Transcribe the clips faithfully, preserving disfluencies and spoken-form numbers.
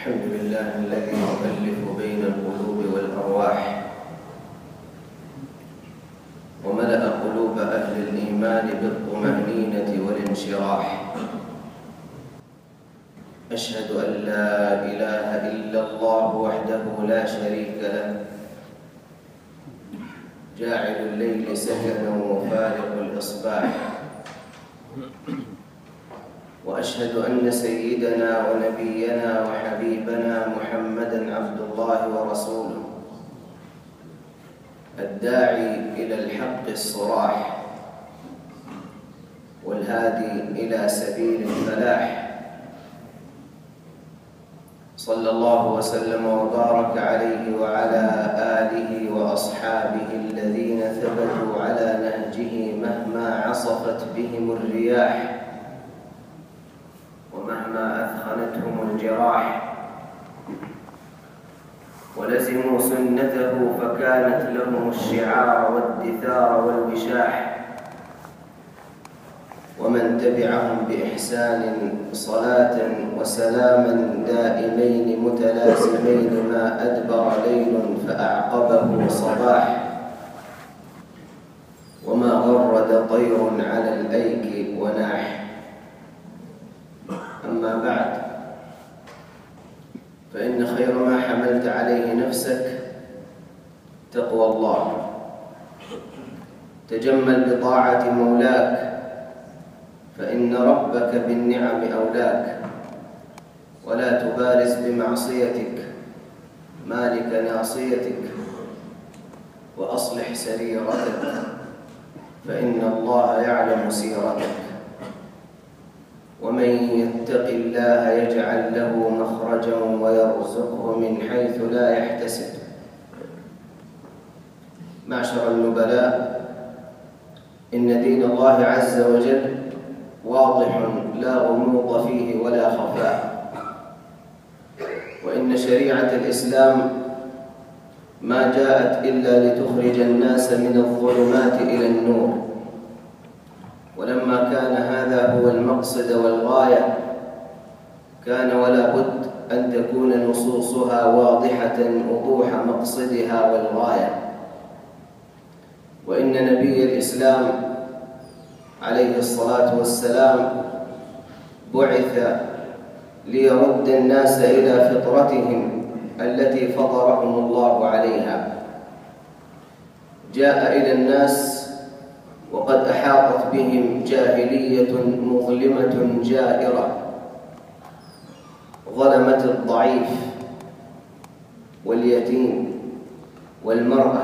الحمد لله الذي يؤلف بين القلوب والأرواح وملأ قلوب أهل الإيمان بالطمأنينة والانشراح. أشهد أن لا إله إلا الله وحده لا شريك له، جاعل الليل سكنا وفارق الإصباح. وأشهد أن سيدنا ونبينا وحبيبنا محمدًا عبد الله ورسوله، الداعي إلى الحق الصراح والهادي إلى سبيل الفلاح. صلى الله وسلم وبارك عليه وعلى آله وأصحابه الذين ثبتوا على نهجه مهما عصفت بهم الرياح ومهما أثخنتهم الجراح، ولزموا سنته فكانت لهم الشعار والدثار والوشاح. ومن تبعهم بإحسان صلاة وسلاما دائمين متلازمين ما أدبر ليل فأعقبه صباح، وما غرد طير على الأيك وناح. أما بعد، فإن خير ما حملت عليه نفسك تقوى الله. تجمل بطاعة مولاك، فإن ربك بالنعم أولاك. ولا تبارز بمعصيتك مالك ناصيتك، وأصلح سريرتك، فإن الله يعلم سيرتك. ومن يتق الله يجعل له مخرجا ويرزقه من حيث لا يحتسب. معشر النبلاء، إن دين الله عز وجل واضح لا غموض فيه ولا خفاء، وإن شريعة الإسلام ما جاءت إلا لتخرج الناس من الظلمات إلى النور. ولما كان هذا هو المقصد والغاية، كان ولا بد أن تكون نصوصها واضحة وضوح مقصدها والغاية. وإن نبي الإسلام عليه الصلاة والسلام بعث ليرد الناس إلى فطرتهم التي فطرهم الله عليها. جاء إلى الناس وقد أحاطت بهم جاهلية مظلمة جائرة، ظلمت الضعيف واليتيم والمرأة،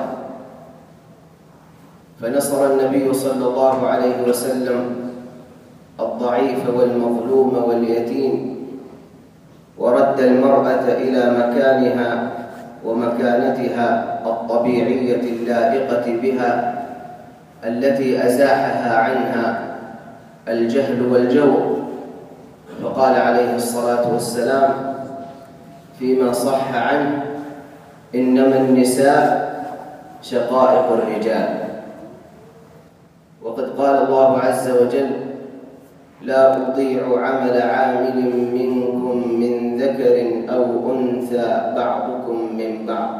فنصر النبي صلى الله عليه وسلم الضعيف والمظلوم واليتيم، ورد المرأة إلى مكانها ومكانتها الطبيعية اللائقة بها، التي أزاحها عنها الجهل والجور. فقال عليه الصلاة والسلام فيما صح عنه: إنما النساء شقائق الرجال. وقد قال الله عز وجل: لا أضيع عمل عامل منكم من ذكر أو أنثى بعضكم من بعض.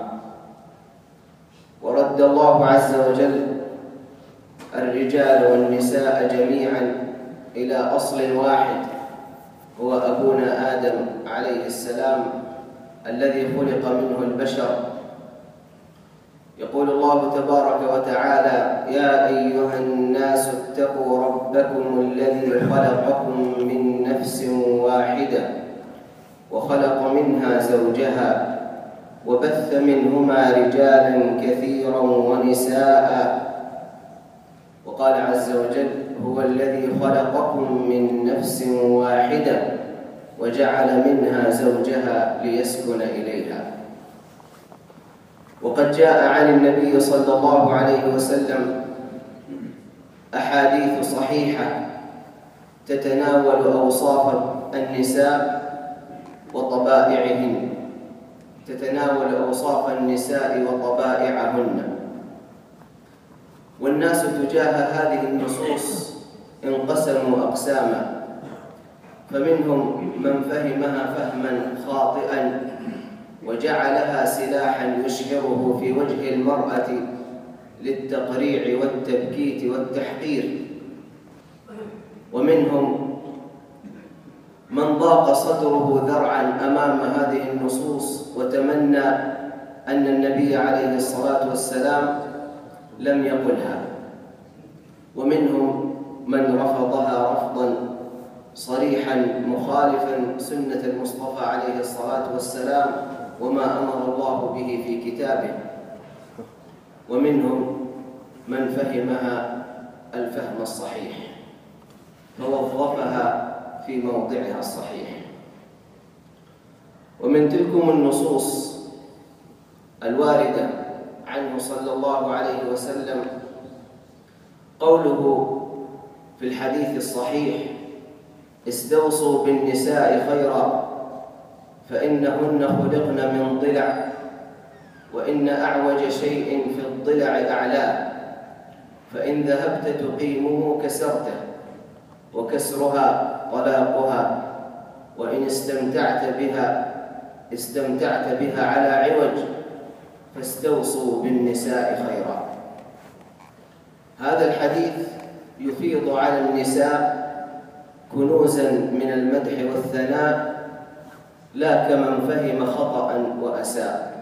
ورد الله عز وجل الرجال والنساء جميعا إلى أصل واحد، هو أبونا آدم عليه السلام الذي خلق منه البشر. يقول الله تبارك وتعالى: يا أيها الناس اتقوا ربكم الذي خلقكم من نفس واحدة وخلق منها زوجها وبث منهما رجالا كثيرا ونساء. وقال عز وجل: هو الذي خلقكم من نفس واحدة وجعل منها زوجها ليسكن إليها. وقد جاء عن النبي صلى الله عليه وسلم أحاديث صحيحة تتناول أوصاف النساء وطبائعهن، تتناول أوصاف النساء وطبائعهن. والناس تجاه هذه النصوص انقسموا أقساما، فمنهم من فهمها فهما خاطئا وجعلها سلاحا يشهره في وجه المرأة للتقريع والتبكيت والتحقير، ومنهم من ضاق صدره ذرعا أمام هذه النصوص وتمنى أن النبي عليه الصلاة والسلام لم يقلها، ومنهم من رفضها رفضا صريحا مخالفا سنة المصطفى عليه الصلاة والسلام وما أمر الله به في كتابه، ومنهم من فهمها الفهم الصحيح فوظفها في موضعها الصحيح. ومن تلكم النصوص الواردة عنه صلى الله عليه وسلم قوله في الحديث الصحيح: استوصوا بالنساء خيرا فإنهن خلقن من ضلع وإن أعوج شيء في الضلع أعلاه، فإن ذهبت تقيمه كسرته وكسرها طلاقها، وإن استمتعت بها استمتعت بها على عوج فاستوصوا بالنساء خيرا. هذا الحديث يفيض على النساء كنوزا من المدح والثناء لا كمن فهم خطأ وأساء.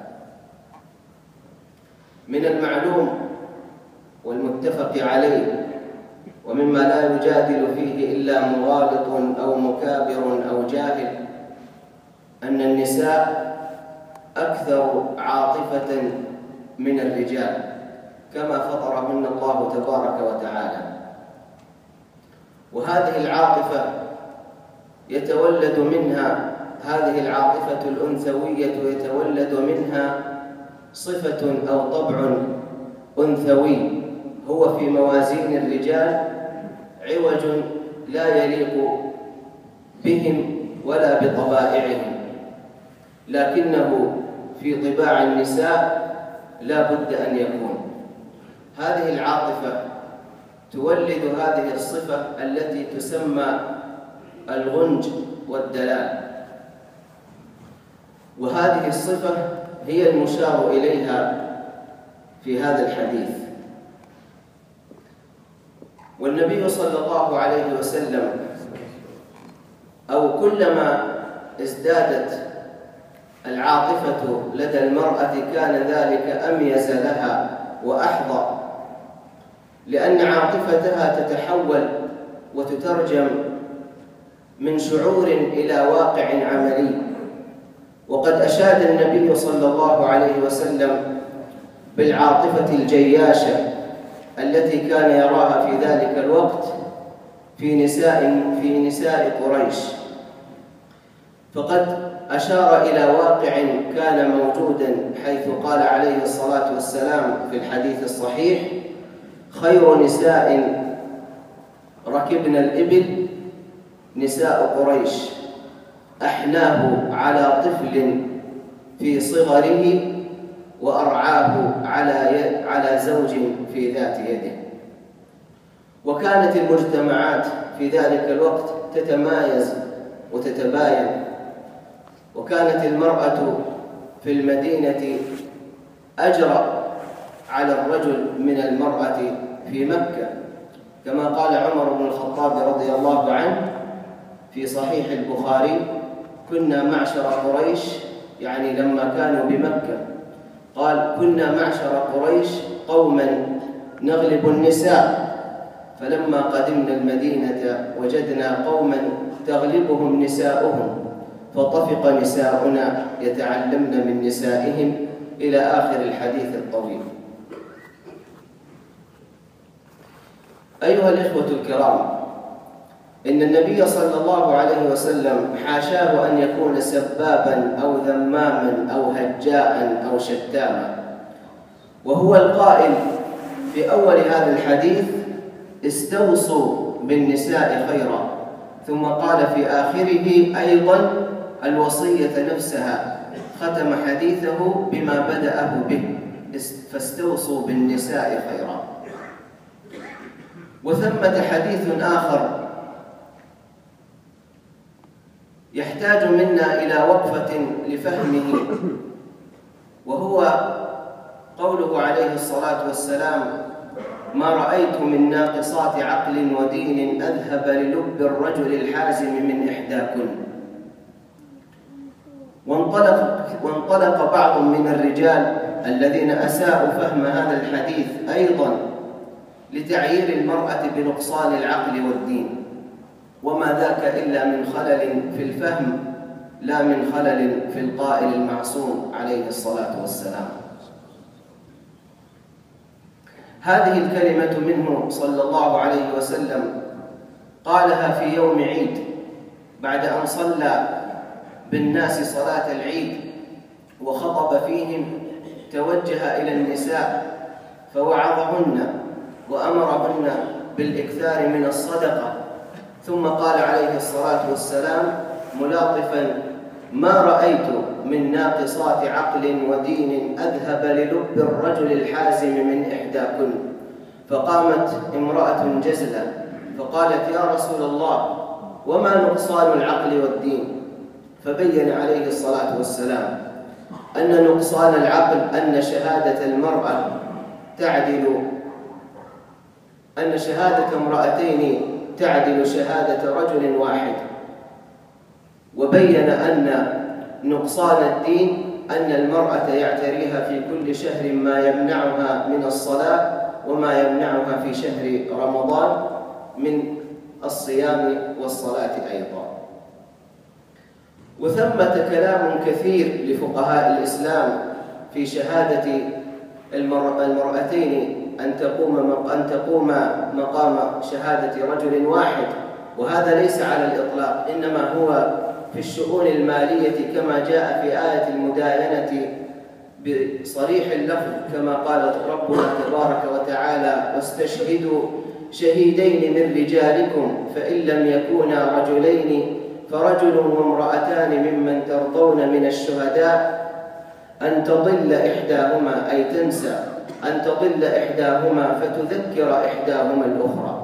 من المعلوم والمتفق عليه ومما لا يجادل فيه إلا مغالط أو مكابر أو جاهل أن النساء أكثر عاطفة من الرجال كما فطرهن الله تبارك وتعالى، وهذه العاطفة يتولد منها هذه العاطفة الأنثوية يتولد منها صفة أو طبع أنثوي هو في موازين الرجال عوج لا يليق بهم ولا بطبائعهم، لكنه في طباع النساء لا بد أن يكون. هذه العاطفة تولد هذه الصفة التي تسمى الغنج والدلال، وهذه الصفة هي المشار إليها في هذا الحديث. والنبي صلى الله عليه وسلم أو كلما ازدادت العاطفة لدى المرأة كان ذلك أميز لها وأحظى، لأن عاطفتها تتحول وتترجم من شعور إلى واقع عملي. وقد أشاد النبي صلى الله عليه وسلم بالعاطفة الجياشة التي كان يراها في ذلك الوقت في نساء في نساء قريش، فقد أشار إلى واقع كان موجودا حيث قال عليه الصلاة والسلام في الحديث الصحيح: خير نساء ركبن الإبل نساء قريش، أحناه على طفل في صغره وأرعاه على على زوج في ذات يده. وكانت المجتمعات في ذلك الوقت تتمايز وتتباين، وكانت المرأة في المدينة أجرأ على الرجل من المرأة في مكة، كما قال عمر بن الخطاب رضي الله عنه في صحيح البخاري: كنا معشر قريش، يعني لما كانوا بمكة، قال: كنا معشر قريش قوما نغلب النساء، فلما قدمنا المدينة وجدنا قوما تغلبهم نساؤهم، فطفق نساؤنا يتعلمن من نسائهم، إلى آخر الحديث الطويل. أيها الإخوة الكرام، إن النبي صلى الله عليه وسلم حاشاه أن يكون سبابا أو ذماما أو هجاء أو شتاما، وهو القائل في أول هذا الحديث: استوصوا بالنساء خيرا، ثم قال في آخره أيضا الوصية نفسها، ختم حديثه بما بدأه به: فاستوصوا بالنساء خيرا. وثمة حديث آخر يحتاج منا إلى وقفة لفهمه، وهو قوله عليه الصلاة والسلام: ما رأيت من ناقصات عقل ودين أذهب للب الرجل الحازم من إحداكن. وانطلق, وانطلق بعض من الرجال الذين أساءوا فهم هذا الحديث أيضا لتعيير المرأة بنقصان العقل والدين، وما ذاك إلا من خلل في الفهم لا من خلل في القائل المعصوم عليه الصلاة والسلام. هذه الكلمة منه صلى الله عليه وسلم قالها في يوم عيد بعد أن صلى بالناس صلاة العيد وخطب فيهم، توجه إلى النساء فوعظهن وأمرهن بالإكثار من الصدقة، ثم قال عليه الصلاة والسلام ملاطفا: ما رأيت من ناقصات عقل ودين أذهب للب الرجل الحازم من إحداكن. فقامت امرأة جزلة فقالت: يا رسول الله، وما نقصان العقل والدين؟ فبين عليه الصلاة والسلام أن نقصان العقل أن شهادة المرأة تعدل أن شهادة امرأتين تعدل شهادة رجل واحد، وبين أن نقصان الدين أن المرأة يعتريها في كل شهر ما يمنعها من الصلاة وما يمنعها في شهر رمضان من الصيام والصلاة أيضا. وثمة كلام كثير لفقهاء الإسلام في شهادة المرأتين أن تقوم أن تقوم مقام شهادة رجل واحد، وهذا ليس على الإطلاق، إنما هو في الشؤون المالية كما جاء في آية المداينة بصريح اللفظ كما قال ربنا تبارك وتعالى: واستشهدوا شهيدين من رجالكم فإن لم يكونا رجلين فرجل وامرأتان ممن ترضون من الشهداء أن تضل إحداهما، أي تنسى أن تضل إحداهما فتذكر إحداهما الأخرى.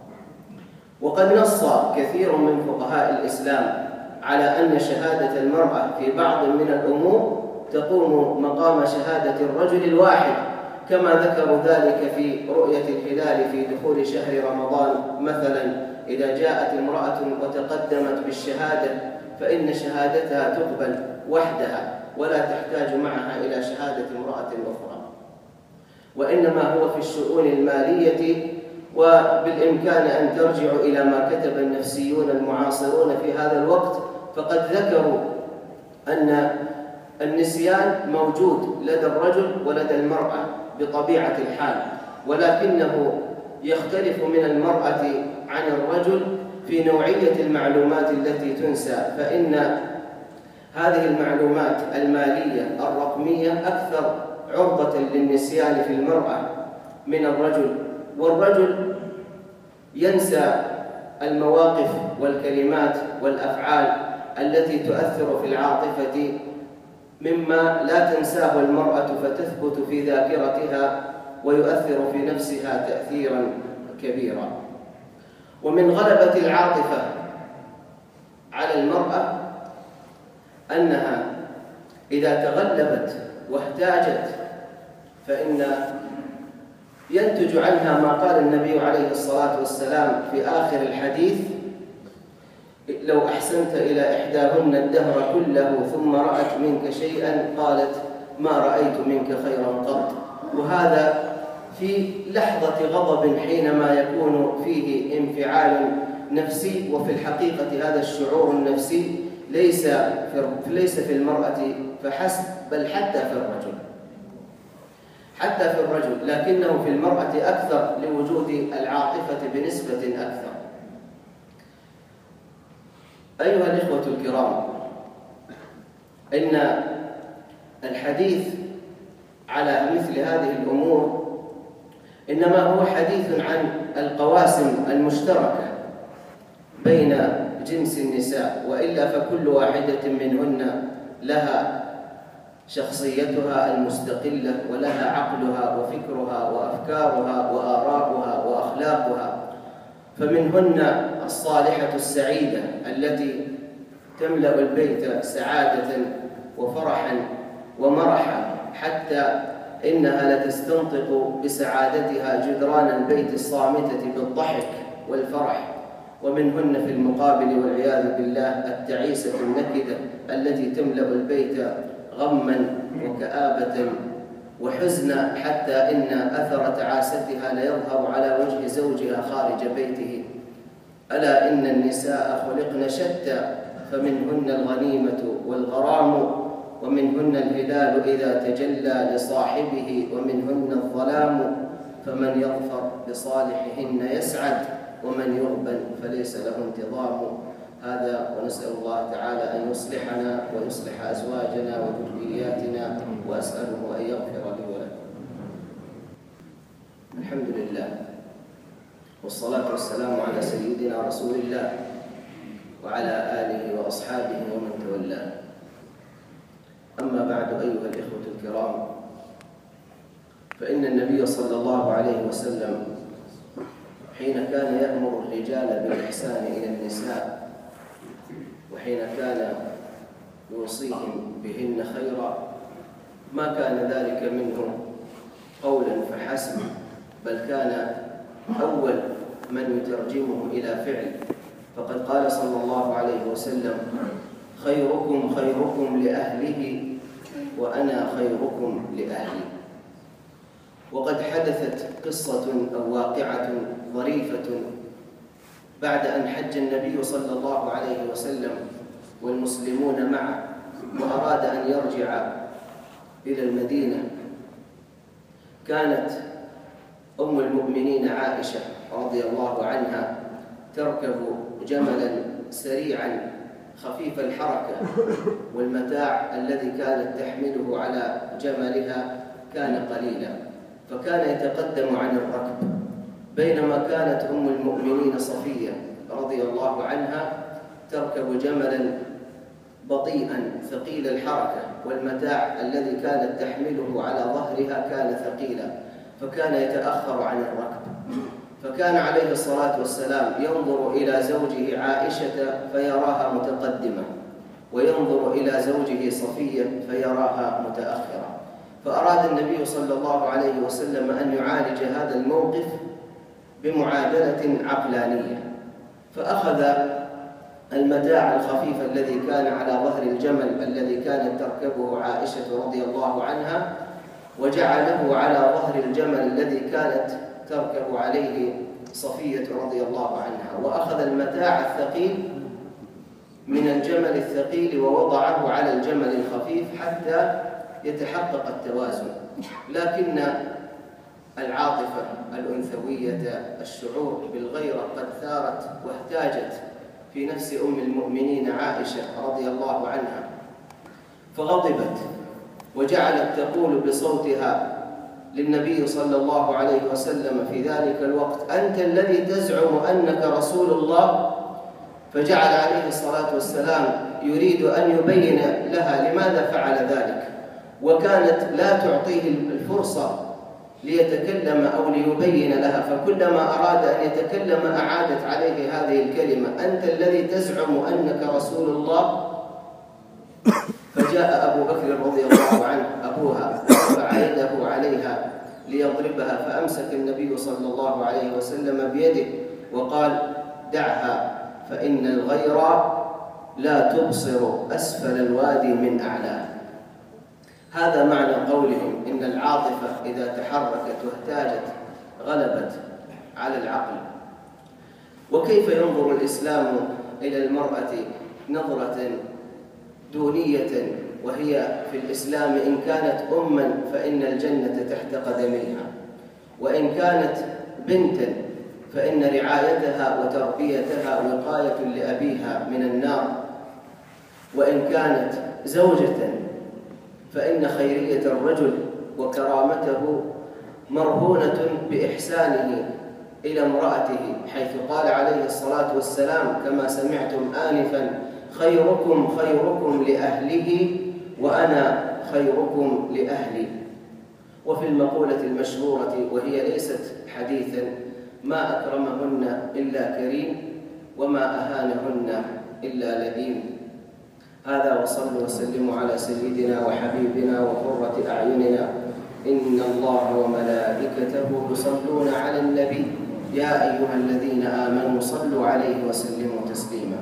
وقد نص كثير من فقهاء الإسلام على أن شهادة المرأة في بعض من الأمور تقوم مقام شهادة الرجل الواحد، كما ذكروا ذلك في رؤية الهلال في دخول شهر رمضان مثلا. إذا جاءت امرأة وتقدمت بالشهادة فإن شهادتها تقبل وحدها ولا تحتاج معها إلى شهادة امرأة أخرى، وإنما هو في الشؤون المالية. وبالإمكان أن ترجعوا إلى ما كتب النفسيون المعاصرون في هذا الوقت، فقد ذكروا أن النسيان موجود لدى الرجل ولدى المرأة بطبيعة الحال، ولكنه يختلف من المرأة عن الرجل في نوعية المعلومات التي تنسى، فإن هذه المعلومات المالية الرقمية أكثر عرضة للنسيان في المرأة من الرجل، والرجل ينسى المواقف والكلمات والأفعال التي تؤثر في العاطفة مما لا تنساه المرأة فتثبت في ذاكرتها ويؤثر في نفسها تأثيرا كبيرا. ومن غلبة العاطفة على المرأة أنها إذا تغلبت واحتاجت فإن ينتج عنها ما قال النبي عليه الصلاة والسلام في آخر الحديث: لو أحسنت إلى إحداهن الدهر كله ثم رأت منك شيئا قالت ما رأيت منك خيرا قط. وهذا في لحظة غضب حينما يكون فيه انفعال نفسي، وفي الحقيقة هذا الشعور النفسي ليس في ليس في المرأة فحسب، بل حتى في الرجل حتى في الرجل لكنه في المرأة أكثر لوجود العاطفة بنسبة أكثر. أيها الإخوة الكرام، إن الحديث على مثل هذه الأمور إنما هو حديث عن القواسم المشتركة بين جنس النساء، وإلا فكل واحدة منهن لها شخصيتها المستقلة ولها عقلها وفكرها وأفكارها وآراؤها وأخلاقها، فمنهن الصالحة السعيدة التي تملأ البيت سعادة وفرحا ومرحا، حتى إنها لتستنطق بسعادتها جدران البيت الصامتة بالضحك والفرح. ومنهن في المقابل والعياذ بالله التعيسة النكدة التي تملأ البيت غما وكآبة وحزنا، حتى إن أثر تعاستها ليظهر على وجه زوجها خارج بيته. ألا إن النساء خلقن شتى، فمنهن الغنيمة والغرام، ومنهن الهلال إذا تجلى لصاحبه، ومنهن الظلام، فمن يظفر بصالحهن يسعد، ومن يغبن فليس له انتظام. هذا ونسأل الله تعالى أن يصلحنا ويصلح أزواجنا وذرياتنا، وأسأله أن يغفر لي ولكم. الحمد لله والصلاة والسلام على سيدنا رسول الله وعلى آله وأصحابه ومن تولاه. أما بعد، أيها الإخوة الكرام، فإن النبي صلى الله عليه وسلم حين كان يأمر الرجال بالإحسان إلى النساء، وحين كان يوصيهم بهن خيرا، ما كان ذلك منه قولا فحسب، بل كان أول من يترجمه إلى فعل. فقد قال صلى الله عليه وسلم: خيركم خيركم لأهله وأنا خيركم لأهلي. وقد حدثت قصة أو واقعة ظريفة بعد أن حج النبي صلى الله عليه وسلم والمسلمون معه، وأراد أن يرجع إلى المدينة. كانت أم المؤمنين عائشة رضي الله عنها تركب جملا سريعا خفيف الحركة، والمتاع الذي كانت تحمله على جملها كان قليلا، فكان يتقدم عن الركب. بينما كانت أم المؤمنين صفية رضي الله عنها تركب جملا بطيئا ثقيل الحركة، والمتاع الذي كانت تحمله على ظهرها كان ثقيلا، فكان يتأخر عن الركب. فكان عليه الصلاة والسلام ينظر إلى زوجه عائشة فيراها متقدمة، وينظر إلى زوجه صفية فيراها متأخرة. فأراد النبي صلى الله عليه وسلم أن يعالج هذا الموقف بمعادلة عقلانية، فأخذ المتاع الخفيف الذي كان على ظهر الجمل الذي كانت تركبه عائشة رضي الله عنها، وجعله على ظهر الجمل الذي كانت تركب عليه صفية رضي الله عنها، وأخذ المتاع الثقيل من الجمل الثقيل ووضعه على الجمل الخفيف حتى يتحقق التوازن. لكن العاطفة الأنثوية، الشعور بالغيرة، قد ثارت واهتاجت في نفس أم المؤمنين عائشة رضي الله عنها، فغضبت وجعلت تقول بصوتها للنبي صلى الله عليه وسلم في ذلك الوقت: أنت الذي تزعم أنك رسول الله؟ فجعل عليه الصلاة والسلام يريد أن يبين لها لماذا فعل ذلك، وكانت لا تعطيه الفرصة ليتكلم أو ليبين لها، فكلما أراد أن يتكلم أعادت عليه هذه الكلمة: أنت الذي تزعم أنك رسول الله. فجاء أبو بكر رضي الله عنه أبوها ورفع يده عليها ليضربها، فأمسك النبي صلى الله عليه وسلم بيده وقال: دعها، فإن الغير لا تبصر أسفل الوادي من أعلاه. هذا معنى قولهم إن العاطفة إذا تحركت واهتاجت غلبت على العقل. وكيف ينظر الإسلام إلى المرأة نظرة دونية، وهي في الإسلام إن كانت أما فإن الجنة تحت قدميها، وإن كانت بنتا فإن رعايتها وتربيتها وقاية لأبيها من النار، وإن كانت زوجة فإن خيرية الرجل وكرامته مرهونة بإحسانه إلى امرأته، حيث قال عليه الصلاة والسلام كما سمعتم آنفا: خيركم خيركم لأهله وأنا خيركم لأهلي. وفي المقولة المشهورة وهي ليست حديثا: ما أكرمهن إلا كريم وما أهانهن إلا لئيم. هذا وصلوا وسلموا على سيدنا وحبيبنا وقرة أعيننا. إن الله وملائكته يصلون على النبي يا أيها الذين آمنوا صلوا عليه وسلموا تسليما.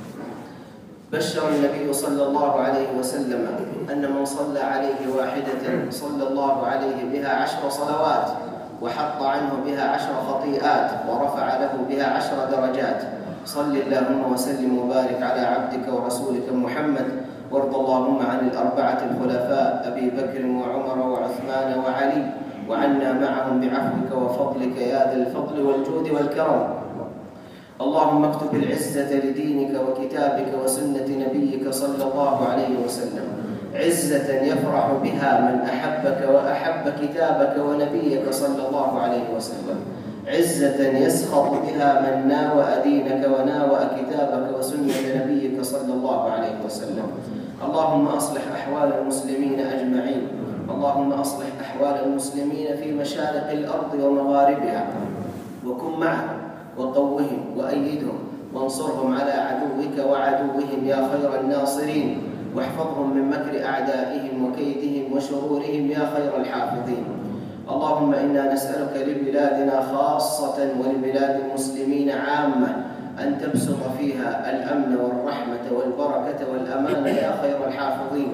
بشر النبي صلى الله عليه وسلم أن من صلى عليه واحدة صلى الله عليه بها عشر صلوات، وحط عنه بها عشر خطيئات، ورفع له بها عشر درجات. صل اللهم وسلم وبارك على عبدك ورسولك محمد، وارض اللهم عن الأربعة الخلفاء أبي بكر وعمر وعثمان وعلي، وعنا معهم بعفوك وفضلك يا ذا الفضل والجود والكرم. اللهم اكتب العزة لدينك وكتابك وسنة نبيك صلى الله عليه وسلم، عزة يفرح بها من أحبك وأحب كتابك ونبيك صلى الله عليه وسلم، عزة يسخط بها من ناوأ دينك وناوأ كتابك وسنة نبيك صلى الله عليه وسلم. اللهم أصلح أحوال المسلمين أجمعين، اللهم أصلح أحوال المسلمين في مشارق الأرض ومغاربها، وكن معهم وقوهم وأيدهم وانصرهم على عدوك وعدوهم يا خير الناصرين، واحفظهم من مكر أعدائهم وكيدهم وشرورهم يا خير الحافظين. اللهم إنا نسألك لبلادنا خاصة ولبلاد المسلمين عامة أن تبسط فيها الأمن والرحمة والبركة والأمان يا خير الحافظين.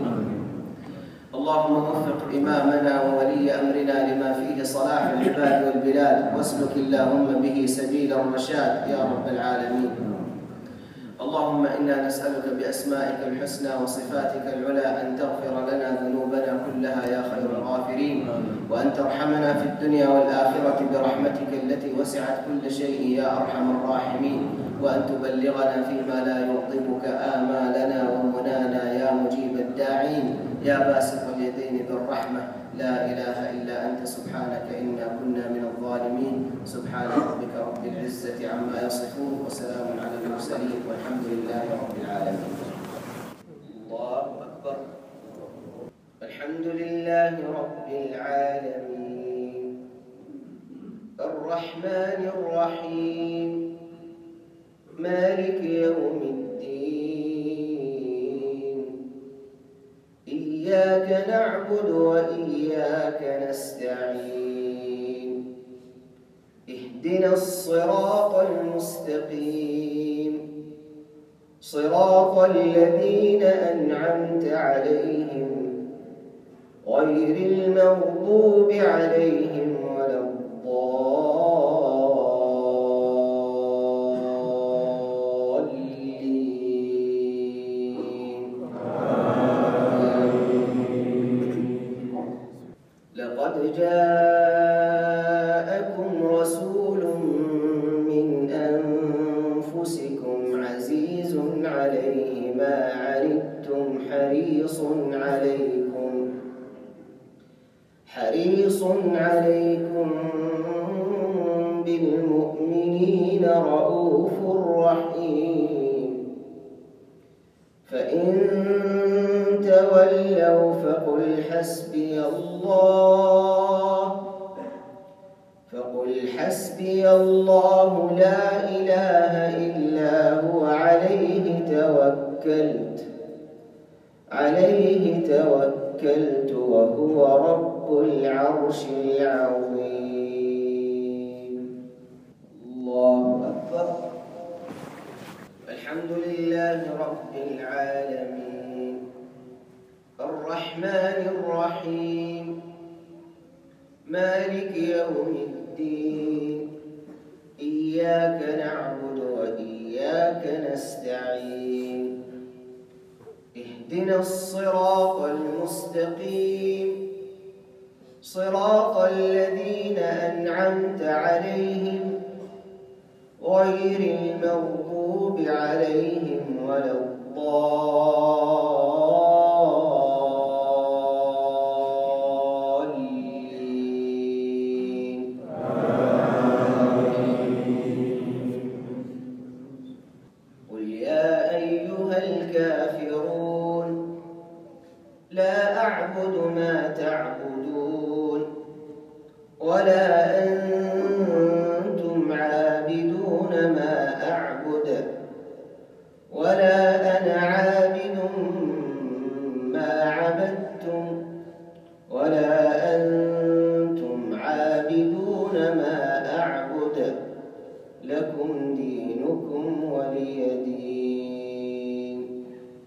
اللهم وفق إمامنا وولي أمرنا لما فيه صلاح العباد والبلاد، واسلك اللهم به سبيل الرشاد يا رب العالمين. اللهم إنا نسألك بأسمائك الحسنى وصفاتك العلى أن تغفر لنا ذنوبنا كلها يا خير الغافرين، وأن ترحمنا في الدنيا والآخرة برحمتك التي وسعت كل شيء يا أرحم الراحمين، وأن تبلغنا فيما لا يغضبك آمالنا ومنانا يا مجيب الداعين يا باسط اليدين بالرحمة. لا إله إلا أنت سبحانك إنا كنا من الظالمين. سبحان ربك رب العزة عما يصفون، وسلام على المرسلين، والحمد لله رب العالمين. الله أكبر. الحمد لله رب العالمين الرحمن الرحيم مالك يوم الدين، إياك نعبد وإياك نستعين، اهدنا الصراط المستقيم، صراط الذين أنعمت عليهم غير المغضوب عليهم ولا الضالين. لقد جاءكم رسول من أنفسكم عزيز عليه ما عنتم حريص عليكم حريص عليكم بالمؤمنين رؤوف رحيم. فإن تولوا فقل حسبي الله فقل حسبي الله لا إله إلا هو عليه توكلت عليه توكلت وهو رب العرش العظيم. الله أكبر. الحمد لله رب العالمين الرحمن الرحيم مالك يوم الدين، إياك نعبد وإياك نستعين، اهدنا الصراط المستقيم، صراط الذين أنعمت عليهم غير المغضوب عليهم ولا الضالين. قل يا أيها الكافرون لا أعبد ما تعبدون ولا أنتم عابدون ما أعبد ولا أنا عابد أعبد لكم دينكم